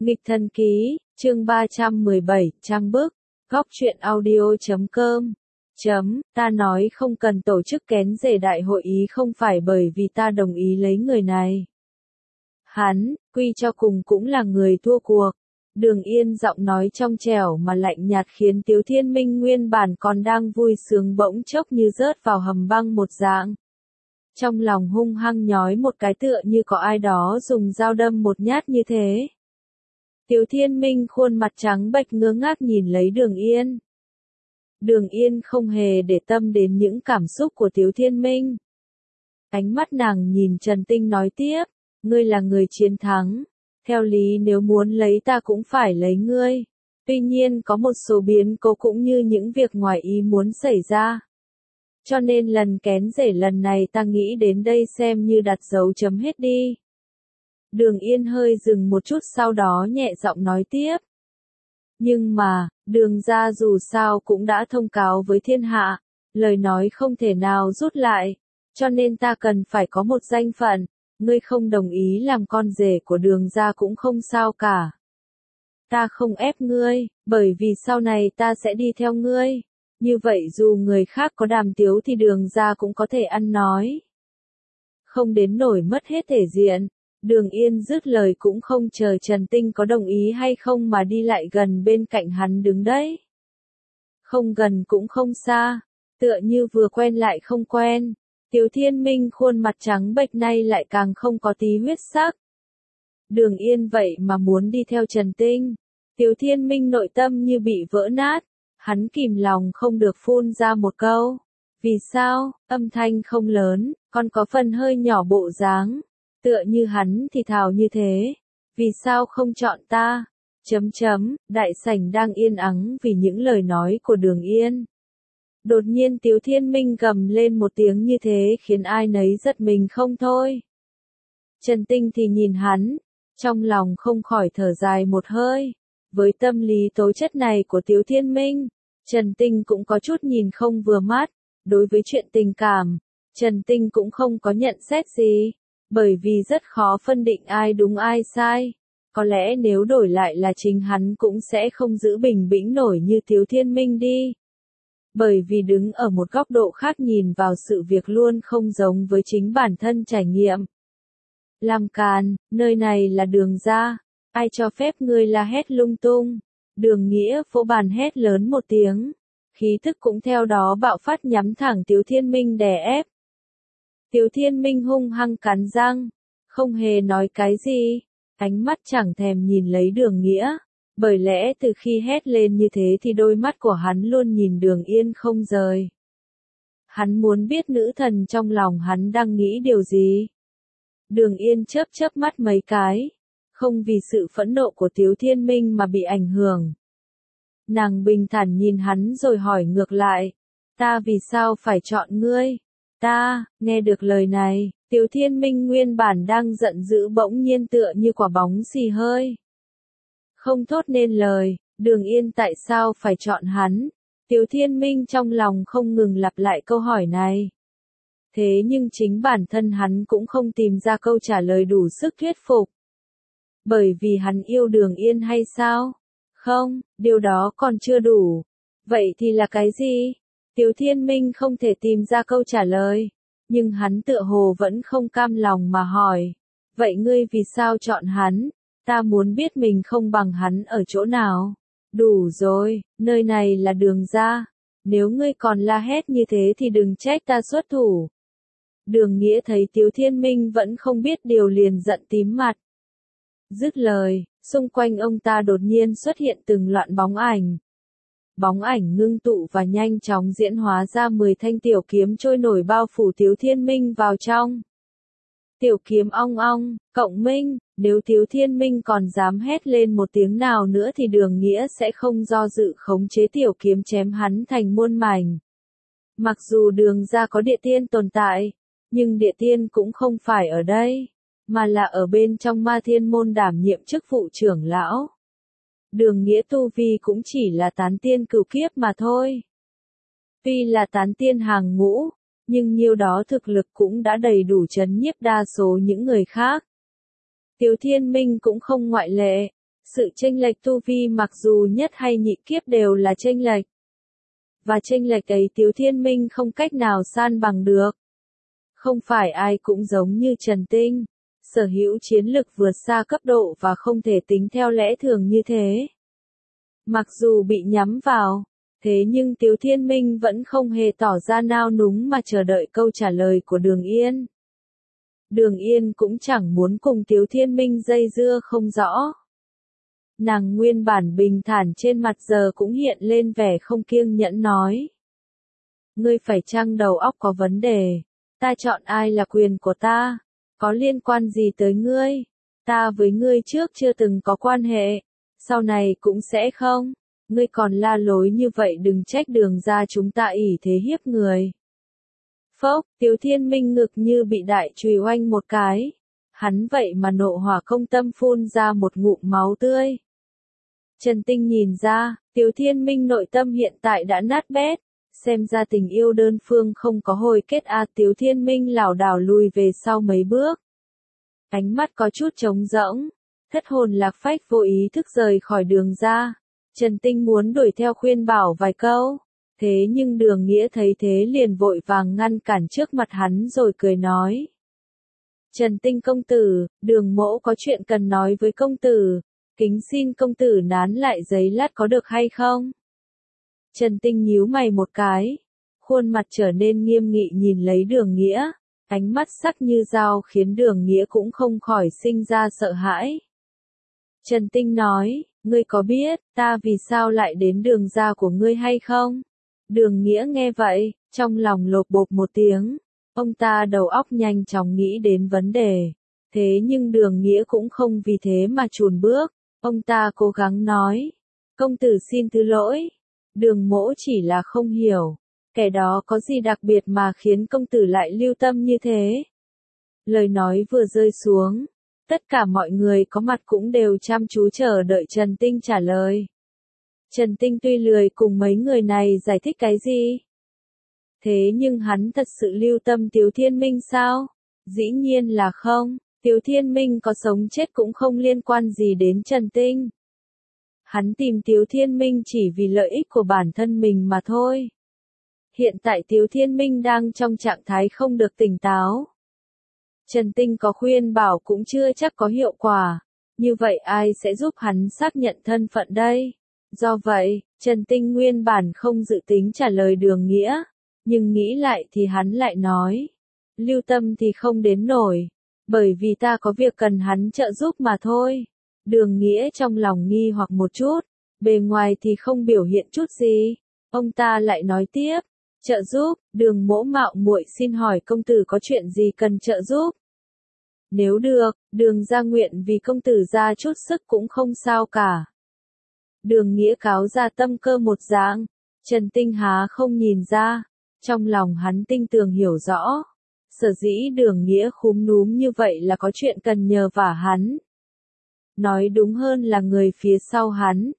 Nghịch thần ký, chương 317, trang bức, góc truyện audio.com. Ta nói không cần tổ chức kén rể đại hội ý không phải bởi vì ta đồng ý lấy người này. Hắn, quy cho cùng cũng là người thua cuộc. Đường Yên giọng nói trong trẻo mà lạnh nhạt khiến Tiếu Thiên Minh nguyên bản còn đang vui sướng bỗng chốc như rớt vào hầm băng một dạng. Trong lòng hung hăng nhói một cái tựa như có ai đó dùng dao đâm một nhát như thế. Tiếu Thiên Minh khuôn mặt trắng bệch ngơ ngác nhìn lấy Đường Yên. Đường Yên không hề để tâm đến những cảm xúc của Tiếu Thiên Minh. Ánh mắt nàng nhìn Trần Tinh nói tiếp, ngươi là người chiến thắng. Theo lý nếu muốn lấy ta cũng phải lấy ngươi. Tuy nhiên có một số biến cố cũng như những việc ngoài ý muốn xảy ra. Cho nên lần kén rể lần này ta nghĩ đến đây xem như đặt dấu chấm hết đi. Đường Yên hơi dừng một chút sau đó nhẹ giọng nói tiếp. Nhưng mà, Đường gia dù sao cũng đã thông cáo với thiên hạ, lời nói không thể nào rút lại, cho nên ta cần phải có một danh phận, ngươi không đồng ý làm con rể của Đường gia cũng không sao cả. Ta không ép ngươi, bởi vì sau này ta sẽ đi theo ngươi, như vậy dù người khác có đàm tiếu thì Đường gia cũng có thể ăn nói. Không đến nổi mất hết thể diện. Đường Yên dứt lời cũng không chờ Trần Tinh có đồng ý hay không mà đi lại gần bên cạnh hắn đứng đấy. Không gần cũng không xa, tựa như vừa quen lại không quen. Tiếu Thiên Minh khuôn mặt trắng bệch nay lại càng không có tí huyết sắc. Đường Yên vậy mà muốn đi theo Trần Tinh. Tiếu Thiên Minh nội tâm như bị vỡ nát, hắn kìm lòng không được phun ra một câu. Vì sao? Âm thanh không lớn, còn có phần hơi nhỏ bộ dáng. Tựa như hắn thì thào như thế. Vì sao không chọn ta? Đại sảnh đang yên ắng vì những lời nói của Đường Yên. Đột nhiên Tiếu Thiên Minh gầm lên một tiếng như thế khiến ai nấy giật mình không thôi. Trần Tinh thì nhìn hắn, trong lòng không khỏi thở dài một hơi. Với tâm lý tố chất này của Tiếu Thiên Minh, Trần Tinh cũng có chút nhìn không vừa mắt. Đối với chuyện tình cảm, Trần Tinh cũng không có nhận xét gì. Bởi vì rất khó phân định ai đúng ai sai. Có lẽ nếu đổi lại là chính hắn cũng sẽ không giữ bình bĩnh nổi như Tiếu Thiên Minh đi. Bởi vì đứng ở một góc độ khác nhìn vào sự việc luôn không giống với chính bản thân trải nghiệm. Làm càn, nơi này là Đường gia, ai cho phép ngươi la hét lung tung. Đường Nghĩa vỗ bàn hét lớn một tiếng. Khí thức cũng theo đó bạo phát nhắm thẳng Tiếu Thiên Minh đè ép. Tiếu Thiên Minh hung hăng cắn răng, không hề nói cái gì, ánh mắt chẳng thèm nhìn lấy Đường Nghĩa, bởi lẽ từ khi hét lên như thế thì đôi mắt của hắn luôn nhìn Đường Yên không rời. Hắn muốn biết nữ thần trong lòng hắn đang nghĩ điều gì. Đường Yên chớp chớp mắt mấy cái, không vì sự phẫn nộ của Tiếu Thiên Minh mà bị ảnh hưởng. Nàng bình thản nhìn hắn rồi hỏi ngược lại, ta vì sao phải chọn ngươi? Ta, nghe được lời này, Tiếu Thiên Minh nguyên bản đang giận dữ bỗng nhiên tựa như quả bóng xì hơi. Không thốt nên lời, Đường Yên tại sao phải chọn hắn? Tiếu Thiên Minh trong lòng không ngừng lặp lại câu hỏi này. Thế nhưng chính bản thân hắn cũng không tìm ra câu trả lời đủ sức thuyết phục. Bởi vì hắn yêu Đường Yên hay sao? Không, điều đó còn chưa đủ. Vậy thì là cái gì? Tiếu Thiên Minh không thể tìm ra câu trả lời, nhưng hắn tựa hồ vẫn không cam lòng mà hỏi. Vậy ngươi vì sao chọn hắn? Ta muốn biết mình không bằng hắn ở chỗ nào. Đủ rồi, nơi này là Đường gia. Nếu ngươi còn la hét như thế thì đừng trách ta xuất thủ. Đường Nghĩa thấy Tiếu Thiên Minh vẫn không biết điều liền giận tím mặt. Dứt lời, xung quanh ông ta đột nhiên xuất hiện từng loạt bóng ảnh. Bóng ảnh ngưng tụ và nhanh chóng diễn hóa ra 10 thanh tiểu kiếm trôi nổi bao phủ Tiếu Thiên Minh vào trong. Tiểu kiếm ong ong, cộng minh, nếu Tiếu Thiên Minh còn dám hét lên một tiếng nào nữa thì Đường Nghĩa sẽ không do dự khống chế tiểu kiếm chém hắn thành muôn mảnh. Mặc dù Đường gia có địa tiên tồn tại, nhưng địa tiên cũng không phải ở đây, mà là ở bên trong Ma Thiên môn đảm nhiệm chức vụ trưởng lão. Đường Nghĩa tu vi cũng chỉ là tán tiên cửu kiếp mà thôi. Tuy là tán tiên hàng ngũ, nhưng nhiêu đó thực lực cũng đã đầy đủ trấn nhiếp đa số những người khác. Tiếu Thiên Minh cũng không ngoại lệ, Sự chênh lệch tu vi mặc dù nhất hay nhị kiếp đều là chênh lệch. Và chênh lệch ấy Tiếu Thiên Minh không cách nào san bằng được. Không phải ai cũng giống như Trần Tinh, sở hữu chiến lực vượt xa cấp độ và không thể tính theo lẽ thường như thế. Mặc dù bị nhắm vào, thế nhưng Tiếu Thiên Minh vẫn không hề tỏ ra nao núng mà chờ đợi câu trả lời của Đường Yên. Đường Yên cũng chẳng muốn cùng Tiếu Thiên Minh dây dưa không rõ. Nàng nguyên bản bình thản trên mặt giờ cũng hiện lên vẻ không kiêng nhẫn nói. Ngươi phải chăng đầu óc có vấn đề, ta chọn ai là quyền của ta, có liên quan gì tới ngươi, ta với ngươi trước chưa từng có quan hệ, sau này cũng sẽ không, ngươi còn la lối như vậy đừng trách Đường gia chúng ta ỷ thế hiếp người. Phốc, Tiếu Thiên Minh ngực như bị đại chùy oanh một cái, hắn vậy mà nộ hỏa công tâm phun ra một ngụm máu tươi. Trần Tinh nhìn ra, Tiếu Thiên Minh nội tâm hiện tại đã nát bét, xem ra tình yêu đơn phương không có hồi kết Tiếu Thiên Minh lảo đảo lùi về sau mấy bước. Ánh mắt có chút trống rỗng, thất hồn lạc phách vô ý thức rời khỏi Đường ra. Trần Tinh muốn đuổi theo khuyên bảo vài câu, thế nhưng Đường Nghĩa thấy thế liền vội vàng ngăn cản trước mặt hắn rồi cười nói. Trần Tinh công tử, Đường mỗ có chuyện cần nói với công tử. Kính xin công tử nán lại giấy lát có được hay không? Trần Tinh nhíu mày một cái, khuôn mặt trở nên nghiêm nghị nhìn lấy Đường Nghĩa, ánh mắt sắc như dao khiến Đường Nghĩa cũng không khỏi sinh ra sợ hãi. Trần Tinh nói, ngươi có biết, ta vì sao lại đến Đường gia của ngươi hay không? Đường Nghĩa nghe vậy, trong lòng lột bột một tiếng, ông ta đầu óc nhanh chóng nghĩ đến vấn đề. Thế nhưng Đường Nghĩa cũng không vì thế mà chùn bước. Ông ta cố gắng nói, công tử xin thứ lỗi, Đường mỗ chỉ là không hiểu, kẻ đó có gì đặc biệt mà khiến công tử lại lưu tâm như thế. Lời nói vừa rơi xuống, tất cả mọi người có mặt cũng đều chăm chú chờ đợi Trần Tinh trả lời. Trần Tinh tuy lười cùng mấy người này giải thích cái gì. Thế nhưng hắn thật sự lưu tâm Tiếu Thiên Minh sao? Dĩ nhiên là không. Tiếu Thiên Minh có sống chết cũng không liên quan gì đến Trần Tinh. Hắn tìm Tiếu Thiên Minh chỉ vì lợi ích của bản thân mình mà thôi. Hiện tại Tiếu Thiên Minh đang trong trạng thái không được tỉnh táo. Trần Tinh có khuyên bảo cũng chưa chắc có hiệu quả. Như vậy ai sẽ giúp hắn xác nhận thân phận đây? Do vậy, Trần Tinh nguyên bản không dự tính trả lời Đường Nghĩa. Nhưng nghĩ lại thì hắn lại nói. Lưu tâm thì không đến nổi. Bởi vì ta có việc cần hắn trợ giúp mà thôi. Đường Nghĩa trong lòng nghi hoặc một chút, bề ngoài thì không biểu hiện chút gì. Ông ta lại nói tiếp, trợ giúp, Đường mỗ mạo muội xin hỏi công tử có chuyện gì cần trợ giúp. Nếu được, Đường gia nguyện vì công tử ra chút sức cũng không sao cả. Đường Nghĩa cáo ra tâm cơ một dạng, Trần Tinh há không nhìn ra, trong lòng hắn tinh tường hiểu rõ. Sở dĩ Đường Nghĩa khúm núm như vậy là có chuyện cần nhờ vả hắn. Nói đúng hơn là người phía sau hắn.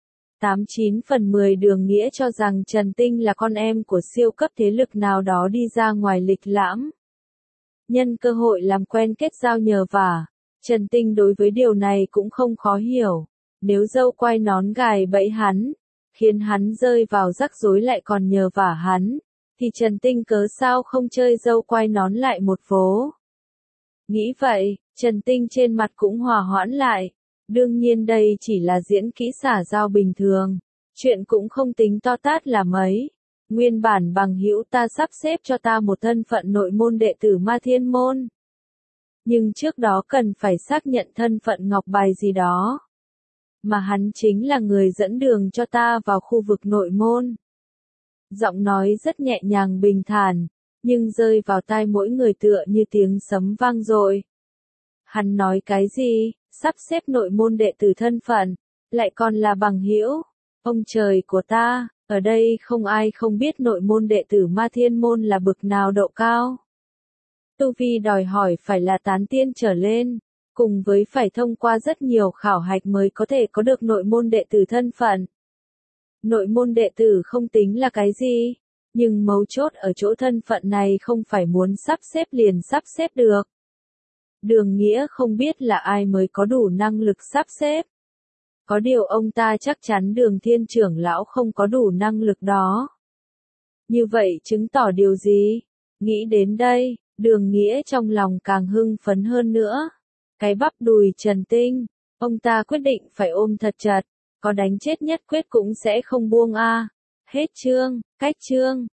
89/10 Đường Nghĩa cho rằng Trần Tinh là con em của siêu cấp thế lực nào đó đi ra ngoài lịch lãm. Nhân cơ hội làm quen kết giao nhờ vả. Trần Tinh đối với điều này cũng không khó hiểu. Nếu dâu quay nón gài bẫy hắn, khiến hắn rơi vào rắc rối lại còn nhờ vả hắn. Thì Trần Tinh cớ sao không chơi dâu quay nón lại một vố. Nghĩ vậy, Trần Tinh trên mặt cũng hòa hoãn lại. Đương nhiên đây chỉ là diễn kỹ xả giao bình thường. Chuyện cũng không tính to tát là mấy. Nguyên bản bằng hữu ta sắp xếp cho ta một thân phận nội môn đệ tử Ma Thiên Môn. Nhưng trước đó cần phải xác nhận thân phận ngọc bài gì đó. Mà hắn chính là người dẫn đường cho ta vào khu vực nội môn. Giọng nói rất nhẹ nhàng bình thản, nhưng rơi vào tai mỗi người tựa như tiếng sấm vang dội. Hắn nói cái gì, sắp xếp nội môn đệ tử thân phận, lại còn là bằng hữu. Ông trời của ta, ở đây không ai không biết nội môn đệ tử Ma Thiên Môn là bực nào độ cao. Tu vi đòi hỏi phải là tán tiên trở lên, cùng với phải thông qua rất nhiều khảo hạch mới có thể có được nội môn đệ tử thân phận. Nội môn đệ tử không tính là cái gì, nhưng mấu chốt ở chỗ thân phận này không phải muốn sắp xếp liền sắp xếp được. Đường Nghĩa không biết là ai mới có đủ năng lực sắp xếp. Có điều ông ta chắc chắn Đường Thiên trưởng lão không có đủ năng lực đó. Như vậy chứng tỏ điều gì? Nghĩ đến đây, Đường Nghĩa trong lòng càng hưng phấn hơn nữa. Cái bắp đùi Trần Tinh, ông ta quyết định phải ôm thật chặt, có đánh chết nhất quyết cũng sẽ không buông a. Hết chương, cách chương.